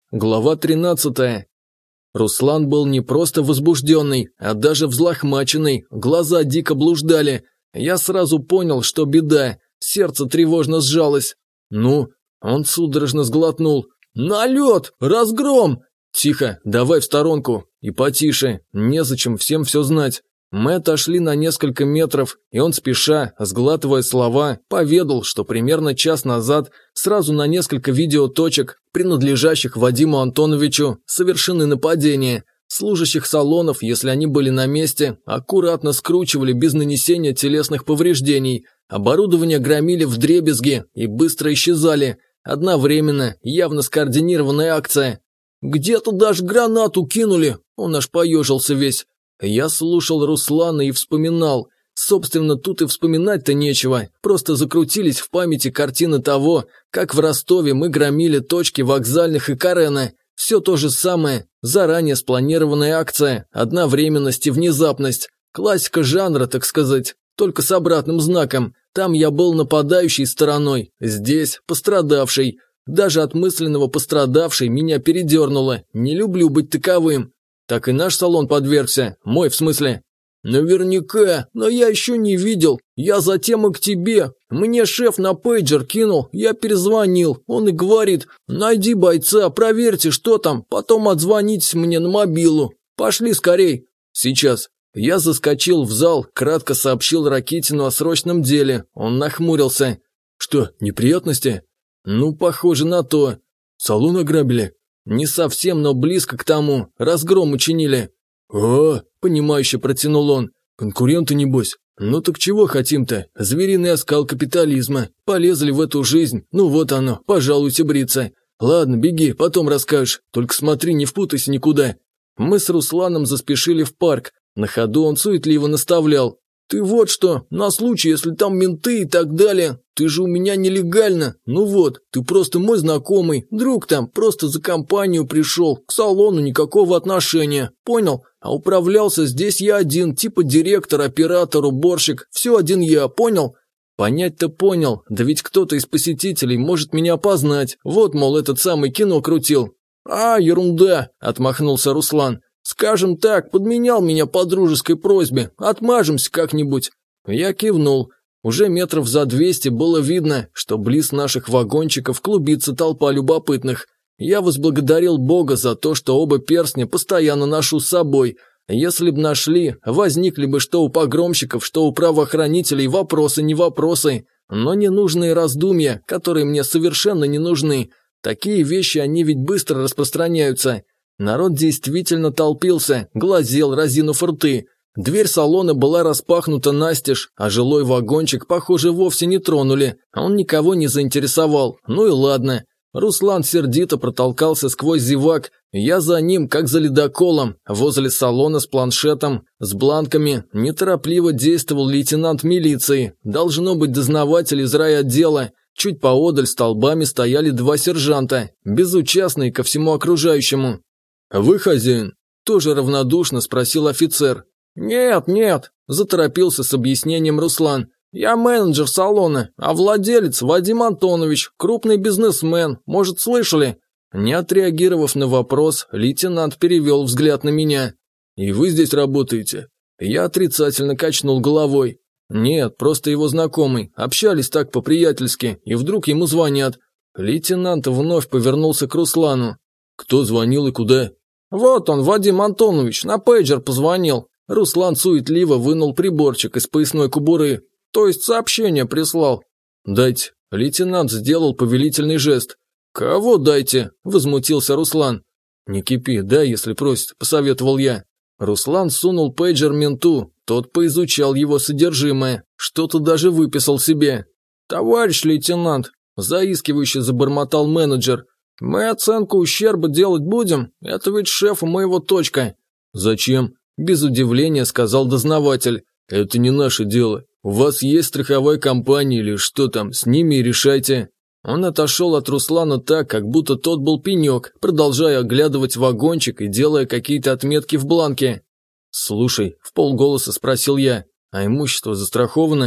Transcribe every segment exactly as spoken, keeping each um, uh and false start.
Глава тринадцатая. Руслан был не просто возбужденный, а даже взлохмаченный, глаза дико блуждали. Я сразу понял, что беда, сердце тревожно сжалось. «Ну?» – он судорожно сглотнул. «Налет! Разгром!» «Тихо, давай в сторонку. И потише, незачем всем все знать». Мы отошли на несколько метров, и он, спеша, сглатывая слова, поведал, что примерно час назад сразу на несколько видеоточек, принадлежащих Вадиму Антоновичу, совершены нападения. Служащих салонов, если они были на месте, аккуратно скручивали без нанесения телесных повреждений, оборудование громили вдребезги и быстро исчезали. Одновременно, явно скоординированная акция. «Где-то даже гранату кинули!» Он аж поежился весь. Я слушал Руслана и вспоминал. Собственно, тут и вспоминать-то нечего, просто закрутились в памяти картины того, как в Ростове мы громили точки вокзальных и Карена. Все то же самое, заранее спланированная акция, одновременность и внезапность. Классика жанра, так сказать, только с обратным знаком. Там я был нападающей стороной, здесь пострадавшей. Даже от мысленного пострадавшей меня передернуло, не люблю быть таковым. Так и наш салон подвергся, мой в смысле. Наверняка, но я еще не видел. Я затем и к тебе. Мне шеф на пейджер кинул, я перезвонил. Он и говорит, найди бойца, проверьте, что там, потом отзвонитесь мне на мобилу. Пошли скорей. Сейчас. Я заскочил в зал, кратко сообщил Ракитину о срочном деле. Он нахмурился. Что, неприятности? Ну, похоже на то. Салон ограбили? Не совсем, но близко к тому. Разгром учинили. О, понимающе протянул он. Конкуренты, небось. Ну так чего хотим-то? Звериный оскал капитализма. Полезли в эту жизнь. Ну вот оно, пожалуйте бриться. Ладно, беги, потом расскажешь. Только смотри, не впутайся никуда. Мы с Русланом заспешили в парк. На ходу он суетливо наставлял. «Ты вот что, на случай, если там менты и так далее, ты же у меня нелегально, ну вот, ты просто мой знакомый, друг там, просто за компанию пришел, к салону никакого отношения, понял? А управлялся здесь я один, типа директор, оператор, уборщик, все один я, понял?» Понять-то понял, да ведь кто-то из посетителей может меня опознать, вот, мол, этот самый кино крутил. «А, ерунда», – отмахнулся Руслан. «Скажем так, подменял меня по дружеской просьбе. Отмажемся как-нибудь». Я кивнул. Уже метров за двести было видно, что близ наших вагончиков клубится толпа любопытных. Я возблагодарил Бога за то, что оба перстня постоянно ношу с собой. Если б нашли, возникли бы что у погромщиков, что у правоохранителей вопросы не вопросы, но ненужные раздумья, которые мне совершенно не нужны. Такие вещи, они ведь быстро распространяются. Народ действительно толпился, глазел, разинув рты. Дверь салона была распахнута настежь, а жилой вагончик, похоже, вовсе не тронули. Он никого не заинтересовал. Ну и ладно. Руслан сердито протолкался сквозь зевак. Я за ним, как за ледоколом. Возле салона с планшетом, с бланками, неторопливо действовал лейтенант милиции. Должно быть дознаватель из райотдела. Чуть поодаль столбами стояли два сержанта, безучастные ко всему окружающему. «Вы хозяин?» – тоже равнодушно спросил офицер. «Нет, нет», – заторопился с объяснением Руслан. «Я менеджер салона, а владелец Вадим Антонович, крупный бизнесмен, может, слышали?» Не отреагировав на вопрос, лейтенант перевел взгляд на меня. «И вы здесь работаете?» Я отрицательно качнул головой. «Нет, просто его знакомый, общались так по-приятельски, и вдруг ему звонят». Лейтенант вновь повернулся к Руслану. «Кто звонил и куда?» «Вот он, Вадим Антонович, на пейджер позвонил». Руслан суетливо вынул приборчик из поясной кобуры. То есть сообщение прислал. «Дайте». Лейтенант сделал повелительный жест. «Кого дайте?» – возмутился Руслан. «Не кипи, дай, если просит», – посоветовал я. Руслан сунул пейджер менту. Тот поизучал его содержимое. Что-то даже выписал себе. «Товарищ лейтенант», – заискивающе забормотал менеджер. «Мы оценку ущерба делать будем? Это ведь шефу моего точка». «Зачем?» – без удивления сказал дознаватель. «Это не наше дело. У вас есть страховая компания или что там, с ними и решайте». Он отошел от Руслана так, как будто тот был пенек, продолжая оглядывать вагончик и делая какие-то отметки в бланке. «Слушай», – вполголоса спросил я, – «а имущество застраховано?»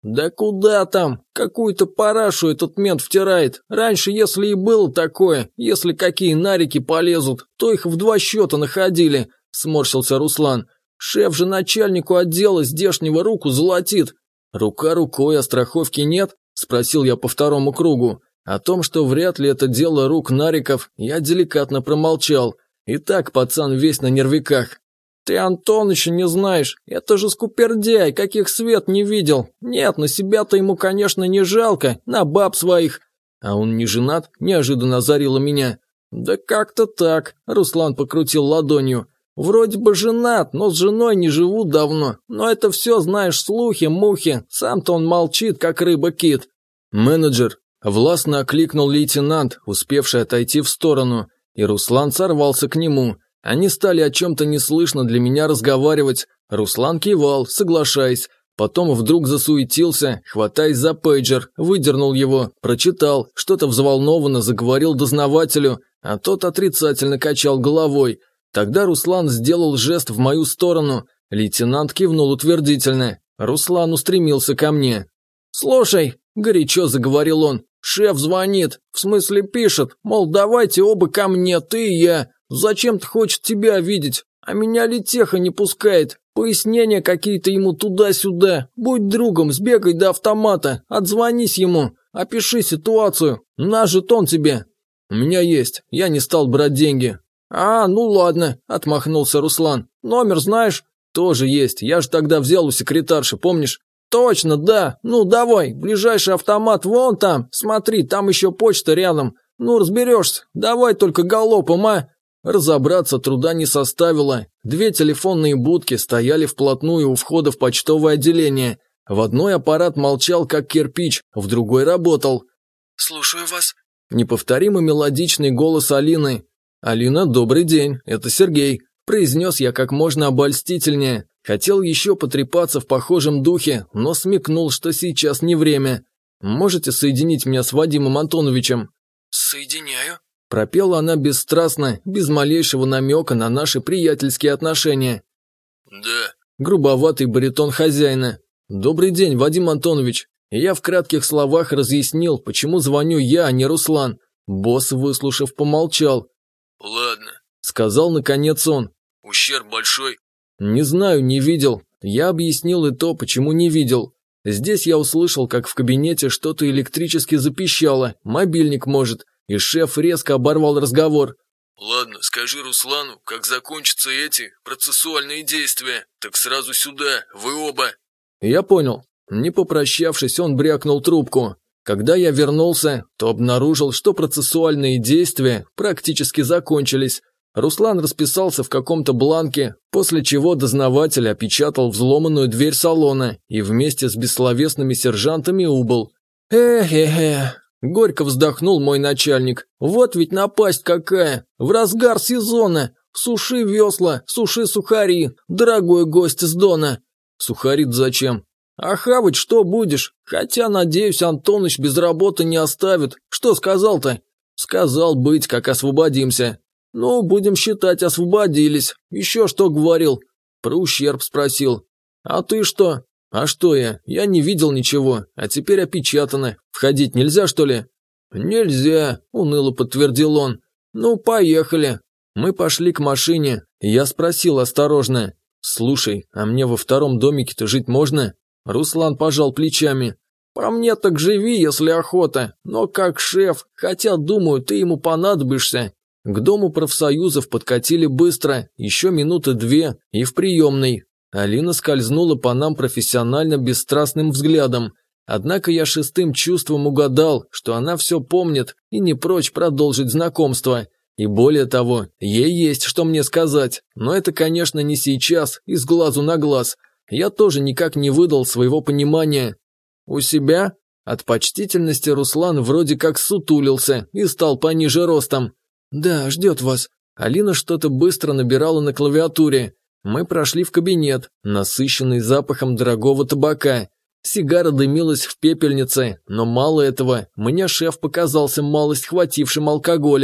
«Да куда там? Какую-то парашу этот мент втирает. Раньше, если и было такое, если какие нарики полезут, то их в два счета находили», – сморщился Руслан. «Шеф же начальнику отдела здешнего руку золотит». «Рука рукой, а страховки нет?» – спросил я по второму кругу. О том, что вряд ли это дело рук нариков, я деликатно промолчал. И так пацан весь на нервиках. «Ты Антоныча не знаешь, это же скупердяй, каких свет не видел. Нет, на себя-то ему, конечно, не жалко, на баб своих». «А он не женат?» – неожиданно озарило меня. «Да как-то так», – Руслан покрутил ладонью. «Вроде бы женат, но с женой не живут давно. Но это все, знаешь, слухи, мухи. Сам-то он молчит, как рыба-кит». «Менеджер», – властно окликнул лейтенант, успевший отойти в сторону, и Руслан сорвался к нему. Они стали о чем-то неслышно для меня разговаривать. Руслан кивал, соглашаясь. Потом вдруг засуетился, хватаясь за пейджер, выдернул его, прочитал, что-то взволнованно заговорил дознавателю, а тот отрицательно качал головой. Тогда Руслан сделал жест в мою сторону. Лейтенант кивнул утвердительно. Руслан устремился ко мне. «Слушай», – горячо заговорил он, – «шеф звонит, в смысле пишет, мол, давайте оба ко мне, ты и я. Зачем-то хочет тебя видеть, а меня Летеха не пускает. Пояснения какие-то ему туда-сюда. Будь другом, сбегай до автомата, отзвонись ему, опиши ситуацию, на жетон тебе». «У меня есть, я не стал брать деньги». «А, ну ладно», – отмахнулся Руслан. «Номер знаешь?» «Тоже есть, я же тогда взял у секретарши, помнишь?» «Точно, да. Ну давай, ближайший автомат вон там, смотри, там еще почта рядом. Ну разберешься, давай только галопом, а?» Разобраться труда не составило. Две телефонные будки стояли вплотную у входа в почтовое отделение. В одной аппарат молчал, как кирпич, в другой работал. «Слушаю вас». Неповторимый мелодичный голос Алины. «Алина, добрый день, это Сергей», – произнес я как можно обольстительнее. Хотел еще потрепаться в похожем духе, но смекнул, что сейчас не время. «Можете соединить меня с Вадимом Антоновичем?» «Соединяю». Пропела она бесстрастно, без малейшего намека на наши приятельские отношения. «Да». Грубоватый баритон хозяина. «Добрый день, Вадим Антонович». Я в кратких словах разъяснил, почему звоню я, а не Руслан. Босс, выслушав, помолчал. «Ладно», — сказал наконец он. «Ущерб большой?» «Не знаю, не видел. Я объяснил и то, почему не видел. Здесь я услышал, как в кабинете что-то электрически запищало, мобильник может, и шеф резко оборвал разговор. «Ладно, скажи Руслану, как закончатся эти процессуальные действия, так сразу сюда, вы оба». Я понял. Не попрощавшись, он брякнул трубку. Когда я вернулся, то обнаружил, что процессуальные действия практически закончились. Руслан расписался в каком-то бланке, после чего дознаватель опечатал взломанную дверь салона и вместе с бессловесными сержантами убыл. «Эх-эх-эх», – горько вздохнул мой начальник. «Вот ведь напасть какая! В разгар сезона! Суши весла, суши сухари, дорогой гость с Дона!» «Сухари-то зачем?» «А хавать что будешь? Хотя, надеюсь, Антоныч без работы не оставит. Что сказал-то?» «Сказал быть, как освободимся». «Ну, будем считать, освободились. Еще что говорил?» «Про ущерб спросил». «А ты что?» «А что я? Я не видел ничего, а теперь опечатано. Входить нельзя, что ли?» «Нельзя», – уныло подтвердил он. «Ну, поехали». Мы пошли к машине, и я спросил осторожно. «Слушай, а мне во втором домике-то жить можно?» Руслан пожал плечами. «По мне так живи, если охота, но как шеф, хотя, думаю, ты ему понадобишься». К дому профсоюзов подкатили быстро, еще минуты две, и в приемной. Алина скользнула по нам профессионально бесстрастным взглядом. Однако я шестым чувством угадал, что она все помнит и не прочь продолжить знакомство. И более того, ей есть что мне сказать, но это, конечно, не сейчас и с глазу на глаз. Я тоже никак не выдал своего понимания. «У себя?» От почтительности Руслан вроде как сутулился и стал пониже ростом. «Да, ждет вас». Алина что-то быстро набирала на клавиатуре. Мы прошли в кабинет, насыщенный запахом дорогого табака. Сигара дымилась в пепельнице, но мало этого, мне шеф показался малость хватившим алкоголя.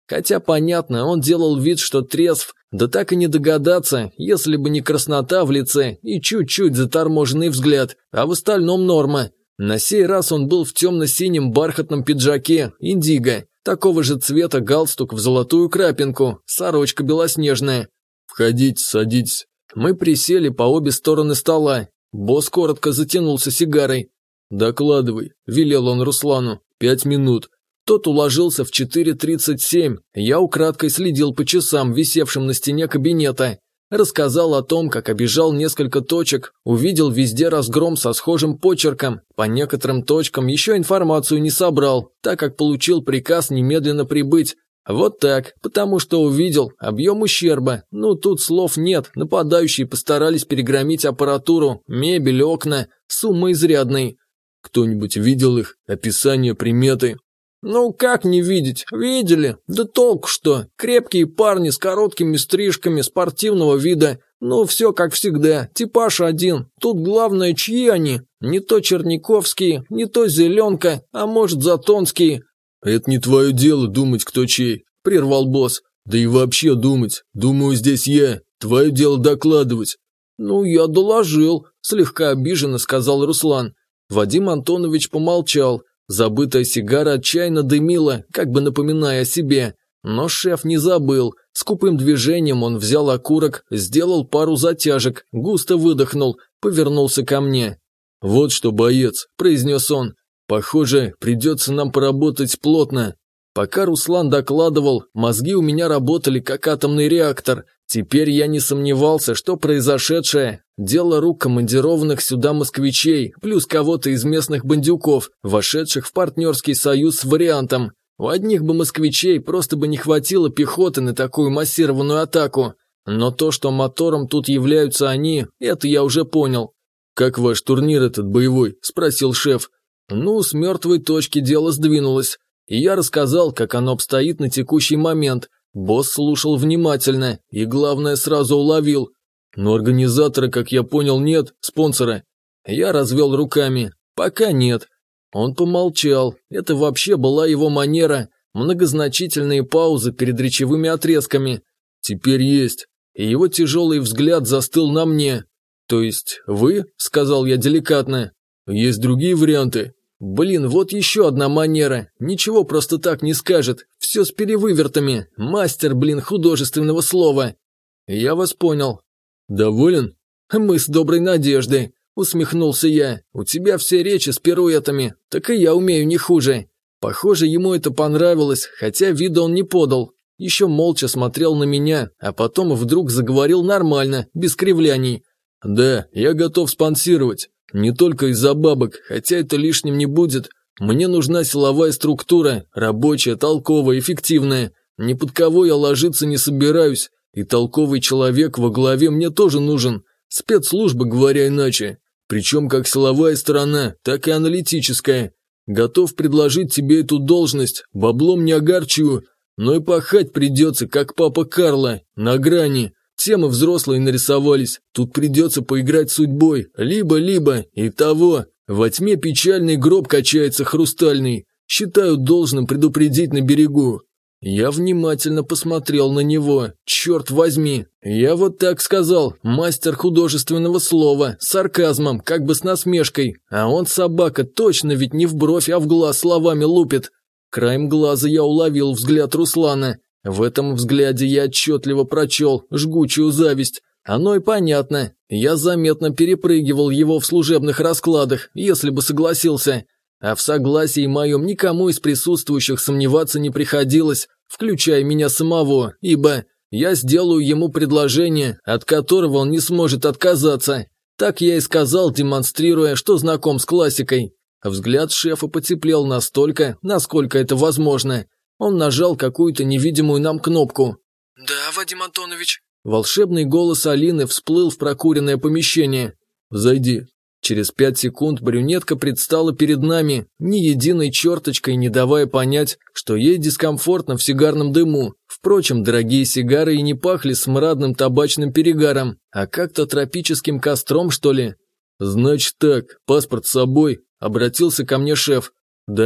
Хотя, понятно, он делал вид, что трезв, да так и не догадаться, если бы не краснота в лице и чуть-чуть заторможенный взгляд, а в остальном норма. На сей раз он был в темно-синем бархатном пиджаке, индиго, такого же цвета галстук в золотую крапинку, сорочка белоснежная. «Входите, садитесь». Мы присели по обе стороны стола. Босс коротко затянулся сигарой. «Докладывай», – велел он Руслану, – «пять минут». Тот уложился в четыре тридцать семь, я украдкой следил по часам, висевшим на стене кабинета. Рассказал о том, как обижал несколько точек, увидел везде разгром со схожим почерком, по некоторым точкам еще информацию не собрал, так как получил приказ немедленно прибыть. Вот так, потому что увидел объем ущерба, ну тут слов нет, нападающие постарались перегромить аппаратуру, мебель, окна, сумма изрядной. Кто-нибудь видел их, описание, приметы? «Ну, как не видеть? Видели? Да толку что? Крепкие парни с короткими стрижками, спортивного вида. Ну, все как всегда, типаж один. Тут главное, чьи они? Не то Черниковские, не то Зеленка, а может Затонские». «Это не твое дело думать, кто чей», – прервал босс. «Да и вообще думать. Думаю, здесь я. Твое дело докладывать». «Ну, я доложил», – слегка обиженно сказал Руслан. Вадим Антонович помолчал. Забытая сигара отчаянно дымила, как бы напоминая о себе. Но шеф не забыл. Скупым движением он взял окурок, сделал пару затяжек, густо выдохнул, повернулся ко мне. «Вот что, боец», – произнес он, – «похоже, придется нам поработать плотно». Пока Руслан докладывал, мозги у меня работали как атомный реактор. Теперь я не сомневался, что произошедшее – дело рук командированных сюда москвичей, плюс кого-то из местных бандюков, вошедших в партнерский союз с вариантом. У одних бы москвичей просто бы не хватило пехоты на такую массированную атаку. Но то, что мотором тут являются они, это я уже понял. «Как ваш турнир этот боевой?» – спросил шеф. «Ну, с мертвой точки дело сдвинулось». И я рассказал, как оно обстоит на текущий момент. Босс слушал внимательно и, главное, сразу уловил. Но организатора, как я понял, нет, спонсора. Я развел руками. Пока нет. Он помолчал. Это вообще была его манера. Многозначительные паузы перед речевыми отрезками. Теперь есть. И его тяжелый взгляд застыл на мне. То есть вы, сказал я деликатно. Есть другие варианты. Блин, вот еще одна манера. Ничего просто так не скажет. Все с перевывертами. Мастер, блин, художественного слова. Я вас понял. Доволен? Мы с доброй надеждой. Усмехнулся я. У тебя все речи с пируэтами. Так и я умею не хуже. Похоже, ему это понравилось, хотя вида он не подал. Еще молча смотрел на меня, а потом вдруг заговорил нормально, без кривляний. Да, я готов спонсировать. Не только из-за бабок, хотя это лишним не будет. Мне нужна силовая структура, рабочая, толковая, эффективная. Ни под кого я ложиться не собираюсь. И толковый человек во главе мне тоже нужен. Спецслужбы, говоря иначе. Причем как силовая сторона, так и аналитическая. Готов предложить тебе эту должность, баблом не огорчу. Но и пахать придется, как папа Карло, на грани. Темы взрослые нарисовались, тут придется поиграть судьбой, либо-либо, и того. Во тьме печальный гроб качается хрустальный, считаю должным предупредить на берегу. Я внимательно посмотрел на него, черт возьми. Я вот так сказал, мастер художественного слова, с сарказмом, как бы с насмешкой, а он, собака, точно ведь не в бровь, а в глаз словами лупит. Краем глаза я уловил взгляд Руслана. В этом взгляде я отчетливо прочел жгучую зависть. Оно и понятно. Я заметно перепрыгивал его в служебных раскладах, если бы согласился. А в согласии моем никому из присутствующих сомневаться не приходилось, включая меня самого, ибо я сделаю ему предложение, от которого он не сможет отказаться. Так я и сказал, демонстрируя, что знаком с классикой. Взгляд шефа потеплел настолько, насколько это возможно. Он нажал какую-то невидимую нам кнопку. «Да, Вадим Антонович». Волшебный голос Алины всплыл в прокуренное помещение. «Зайди». Через пять секунд брюнетка предстала перед нами, ни единой черточкой не давая понять, что ей дискомфортно в сигарном дыму. Впрочем, дорогие сигары и не пахли смрадным табачным перегаром, а как-то тропическим костром, что ли. «Значит так, паспорт с собой», — обратился ко мне шеф. «Да».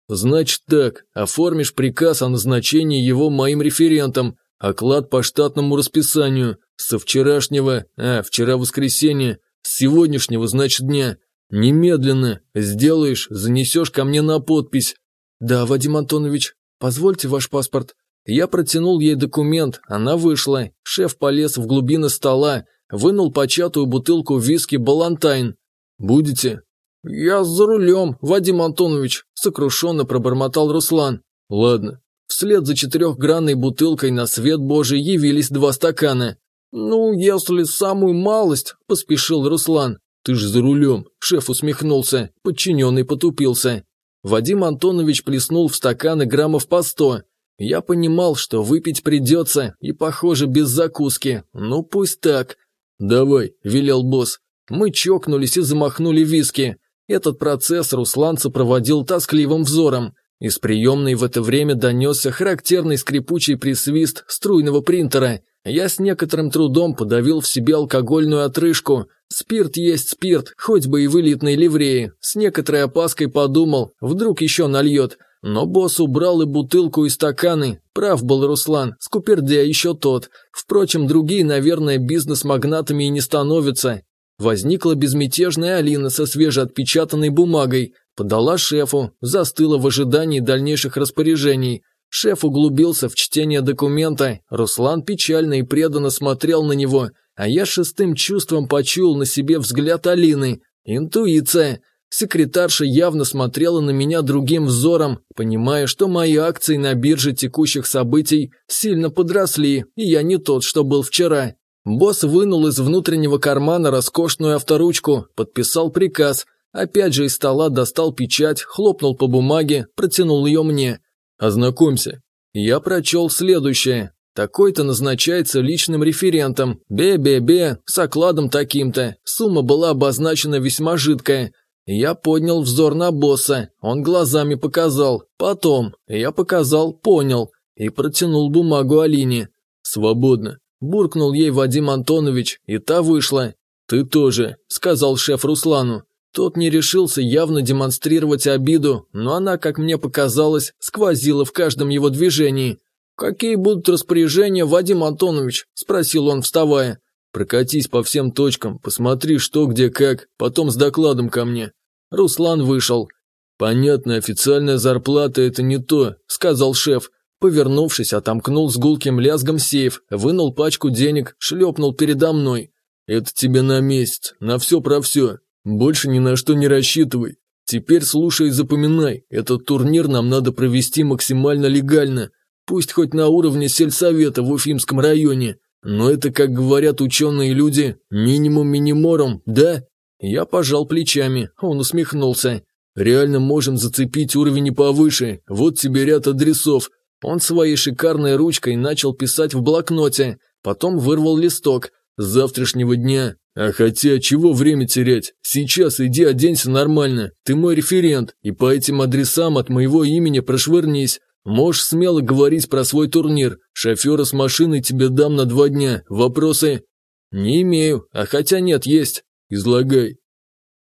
Значит так, оформишь приказ о назначении его моим референтом, оклад по штатному расписанию, со вчерашнего, а, вчера воскресенье, с сегодняшнего, значит, дня. Немедленно сделаешь, занесешь ко мне на подпись. Да, Вадим Антонович, позвольте ваш паспорт. Я протянул ей документ, она вышла. Шеф полез в глубины стола, вынул початую бутылку виски «Балантайн». «Будете?» «Я за рулем, Вадим Антонович», – сокрушенно пробормотал Руслан. «Ладно». Вслед за четырехгранной бутылкой на свет Божий явились два стакана. «Ну, если самую малость», – поспешил Руслан. «Ты ж за рулем», – шеф усмехнулся, подчиненный потупился. Вадим Антонович плеснул в стаканы граммов по сто. Я понимал, что выпить придется, и, похоже, без закуски. Ну, пусть так. «Давай», – велел босс. Мы чокнулись и замахнули виски. Этот процесс Руслан сопроводил тоскливым взором. Из приемной в это время донесся характерный скрипучий присвист струйного принтера. Я с некоторым трудом подавил в себе алкогольную отрыжку. Спирт есть спирт, хоть бы и в элитной ливреи. С некоторой опаской подумал, вдруг еще нальет. Но босс убрал и бутылку, и стаканы. Прав был Руслан, скупердя еще тот. Впрочем, другие, наверное, бизнес-магнатами и не становятся. Возникла безмятежная Алина со свежеотпечатанной бумагой. Подала шефу, застыла в ожидании дальнейших распоряжений. Шеф углубился в чтение документа. Руслан печально и преданно смотрел на него, а я шестым чувством почуял на себе взгляд Алины. Интуиция. Секретарша явно смотрела на меня другим взором, понимая, что мои акции на бирже текущих событий сильно подросли, и я не тот, что был вчера. Босс вынул из внутреннего кармана роскошную авторучку, подписал приказ, опять же из стола достал печать, хлопнул по бумаге, протянул ее мне. «Ознакомься». Я прочел следующее. Такой-то назначается личным референтом, бе-бе-бе, с окладом таким-то, сумма была обозначена весьма жидкая. Я поднял взор на босса, он глазами показал, потом, я показал, понял, и протянул бумагу Алине. «Свободно», – буркнул ей Вадим Антонович, и та вышла. «Ты тоже», – сказал шеф Руслану. Тот не решился явно демонстрировать обиду, но она, как мне показалось, сквозила в каждом его движении. «Какие будут распоряжения, Вадим Антонович?» – спросил он, вставая. «Прокатись по всем точкам, посмотри, что, где, как, потом с докладом ко мне». Руслан вышел. «Понятно, официальная зарплата – это не то», – сказал шеф. Повернувшись, отомкнул с гулким лязгом сейф, вынул пачку денег, шлепнул передо мной. «Это тебе на месяц, на все про все. Больше ни на что не рассчитывай. Теперь слушай и запоминай, этот турнир нам надо провести максимально легально. Пусть хоть на уровне сельсовета в Уфимском районе. Но это, как говорят ученые люди, минимум миниморум, да?» Я пожал плечами, он усмехнулся. «Реально можем зацепить уровень и повыше, вот тебе ряд адресов». Он своей шикарной ручкой начал писать в блокноте, потом вырвал листок. «С завтрашнего дня. А хотя, чего время терять? Сейчас иди оденься нормально, ты мой референт, и по этим адресам от моего имени прошвырнись. Можешь смело говорить про свой турнир. Шофера с машиной тебе дам на два дня. Вопросы?» «Не имею, а хотя нет, есть». «Излагай».